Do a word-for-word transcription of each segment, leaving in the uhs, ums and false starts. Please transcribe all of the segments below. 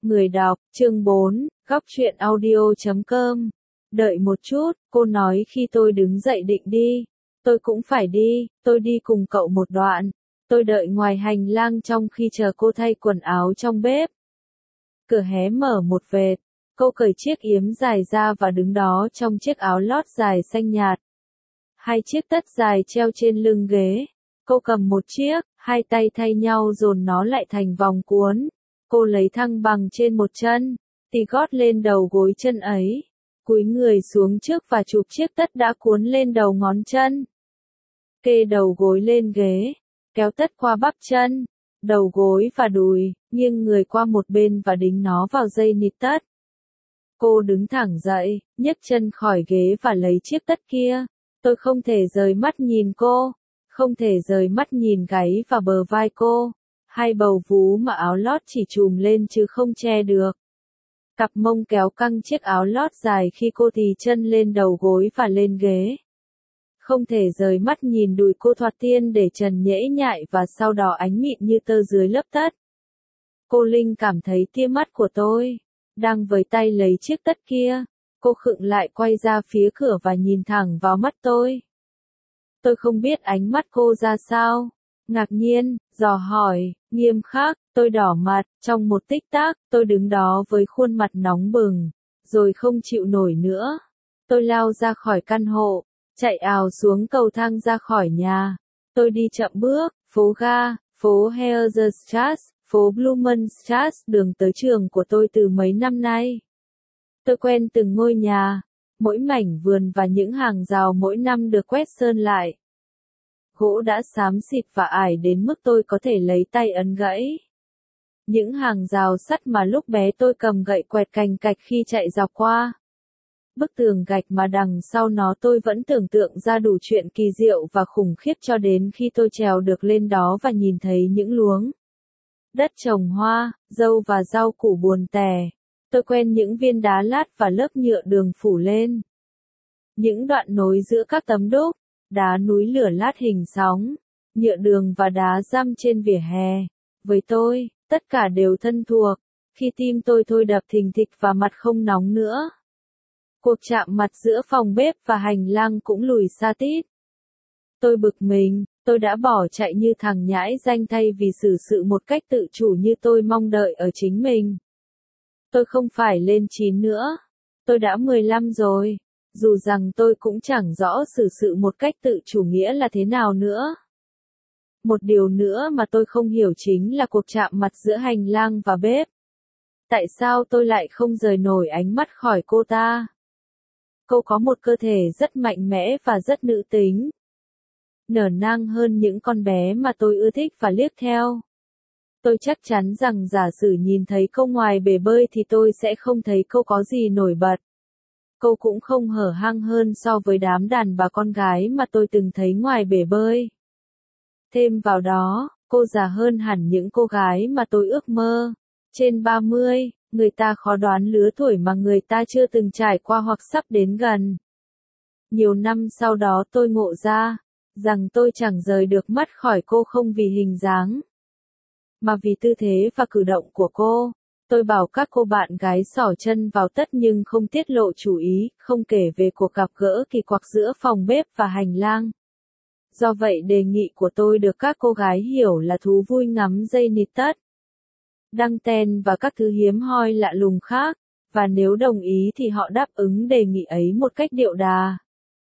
Người đọc, chương bốn, góc truyện audio chấm com. Đợi một chút, cô nói khi tôi đứng dậy định đi. Tôi cũng phải đi, tôi đi cùng cậu một đoạn. Tôi đợi ngoài hành lang trong khi chờ cô thay quần áo trong bếp. Cửa hé mở một vệt. Cô cởi chiếc yếm dài ra và đứng đó trong chiếc áo lót dài xanh nhạt. Hai chiếc tất dài treo trên lưng ghế. Cô cầm một chiếc, hai tay thay nhau dồn nó lại thành vòng cuốn. Cô lấy thăng bằng trên một chân, tì gót lên đầu gối chân ấy, cúi người xuống trước và chụp chiếc tất đã cuốn lên đầu ngón chân. Kê đầu gối lên ghế, kéo tất qua bắp chân, đầu gối và đùi, nghiêng người qua một bên và đính nó vào dây nịt tất. Cô đứng thẳng dậy, nhấc chân khỏi ghế và lấy chiếc tất kia. Tôi không thể rời mắt nhìn cô, không thể rời mắt nhìn gáy và bờ vai cô. Hai bầu vú mà áo lót chỉ trùm lên chứ không che được. Cặp mông kéo căng chiếc áo lót dài khi cô tì chân lên đầu gối và lên ghế. Không thể rời mắt nhìn đùi cô thoạt tiên để trần nhễ nhại và sau đó ánh mịn như tơ dưới lớp tất. Cô Linh cảm thấy tia mắt của tôi, đang với tay lấy chiếc tất kia. Cô khựng lại quay ra phía cửa và nhìn thẳng vào mắt tôi. Tôi không biết ánh mắt cô ra sao. Ngạc nhiên, dò hỏi, nghiêm khắc, tôi đỏ mặt, trong một tích tắc, tôi đứng đó với khuôn mặt nóng bừng, rồi không chịu nổi nữa. Tôi lao ra khỏi căn hộ, chạy ào xuống cầu thang ra khỏi nhà. Tôi đi chậm bước, phố ga, phố Herzerstrasse, phố Blumenstrasse, đường tới trường của tôi từ mấy năm nay. Tôi quen từng ngôi nhà, mỗi mảnh vườn và những hàng rào mỗi năm được quét sơn lại. Gỗ đã xám xịt và ải đến mức tôi có thể lấy tay ấn gãy. Những hàng rào sắt mà lúc bé tôi cầm gậy quẹt cành cạch khi chạy dọc qua. Bức tường gạch mà đằng sau nó tôi vẫn tưởng tượng ra đủ chuyện kỳ diệu và khủng khiếp cho đến khi tôi trèo được lên đó và nhìn thấy những luống đất trồng hoa, dâu và rau củ buồn tẻ. Tôi quen những viên đá lát và lớp nhựa đường phủ lên. Những đoạn nối giữa các tấm đúc, đá núi lửa lát hình sóng, nhựa đường và đá răm trên vỉa hè. Với tôi, tất cả đều thân thuộc, khi tim tôi thôi đập thình thịch và mặt không nóng nữa. Cuộc chạm mặt giữa phòng bếp và hành lang cũng lùi xa tít. Tôi bực mình, tôi đã bỏ chạy như thằng nhãi danh thay vì xử sự một cách tự chủ như tôi mong đợi ở chính mình. Tôi không phải lên chín nữa, tôi đã mười lăm rồi. Dù rằng tôi cũng chẳng rõ xử sự một cách tự chủ nghĩa là thế nào nữa. Một điều nữa mà tôi không hiểu chính là cuộc chạm mặt giữa hành lang và bếp. Tại sao tôi lại không rời nổi ánh mắt khỏi cô ta? Cô có một cơ thể rất mạnh mẽ và rất nữ tính. Nở nang hơn những con bé mà tôi ưa thích và liếc theo. Tôi chắc chắn rằng giả sử nhìn thấy cô ngoài bể bơi thì tôi sẽ không thấy cô có gì nổi bật. Cô cũng không hở hang hơn so với đám đàn bà con gái mà tôi từng thấy ngoài bể bơi. Thêm vào đó, cô già hơn hẳn những cô gái mà tôi ước mơ. Trên ba mươi, người ta khó đoán lứa tuổi mà người ta chưa từng trải qua hoặc sắp đến gần. Nhiều năm sau đó tôi ngộ ra, rằng tôi chẳng rời được mắt khỏi cô không vì hình dáng, mà vì tư thế và cử động của cô. Tôi bảo các cô bạn gái xỏ chân vào tất nhưng không tiết lộ chủ ý, không kể về cuộc gặp gỡ kỳ quặc giữa phòng bếp và hành lang. Do vậy đề nghị của tôi được các cô gái hiểu là thú vui ngắm dây nịt tất, đăng ten và các thứ hiếm hoi lạ lùng khác, và nếu đồng ý thì họ đáp ứng đề nghị ấy một cách điệu đà.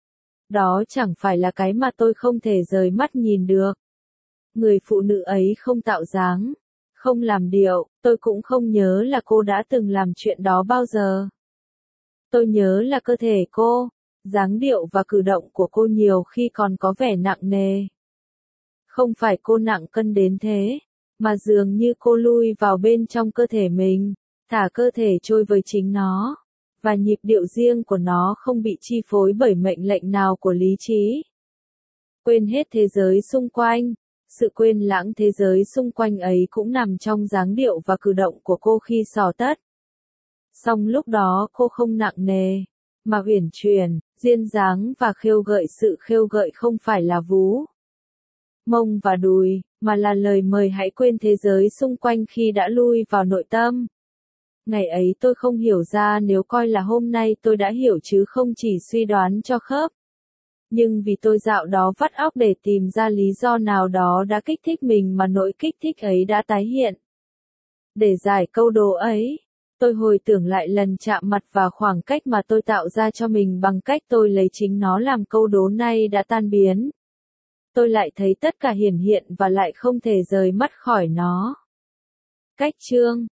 Đó chẳng phải là cái mà tôi không thể rời mắt nhìn được. Người phụ nữ ấy không tạo dáng, không làm điệu, tôi cũng không nhớ là cô đã từng làm chuyện đó bao giờ. Tôi nhớ là cơ thể cô, dáng điệu và cử động của cô nhiều khi còn có vẻ nặng nề. Không phải cô nặng cân đến thế, mà dường như cô lui vào bên trong cơ thể mình, thả cơ thể trôi với chính nó, và nhịp điệu riêng của nó không bị chi phối bởi mệnh lệnh nào của lý trí. Quên hết thế giới xung quanh. Sự quên lãng thế giới xung quanh ấy cũng nằm trong dáng điệu và cử động của cô khi xỏ tất. Song lúc đó cô không nặng nề, mà uyển chuyển, duyên dáng và khêu gợi. Sự khêu gợi không phải là vú, mông và đùi, mà là lời mời hãy quên thế giới xung quanh khi đã lui vào nội tâm. Ngày ấy tôi không hiểu ra nếu coi là hôm nay tôi đã hiểu chứ không chỉ suy đoán cho khớp. Nhưng vì tôi dạo đó vắt óc để tìm ra lý do nào đó đã kích thích mình mà nỗi kích thích ấy đã tái hiện. Để giải câu đố ấy, tôi hồi tưởng lại lần chạm mặt và khoảng cách mà tôi tạo ra cho mình bằng cách tôi lấy chính nó làm câu đố nay đã tan biến. Tôi lại thấy tất cả hiển hiện và lại không thể rời mắt khỏi nó. Cách chương